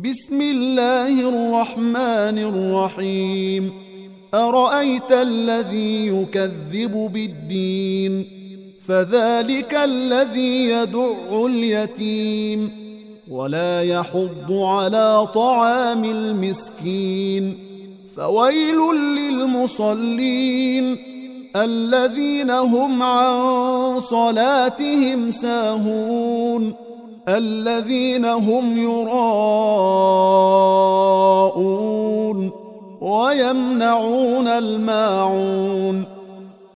بسم الله الرحمن الرحيم أرأيت الذي يكذب بالدين فذلك الذي يدع اليتيم ولا يحض على طعام المسكين فويل للمصلين الذين هم عن صلاتهم ساهون الذين هم يراءون ويمنعون الماعون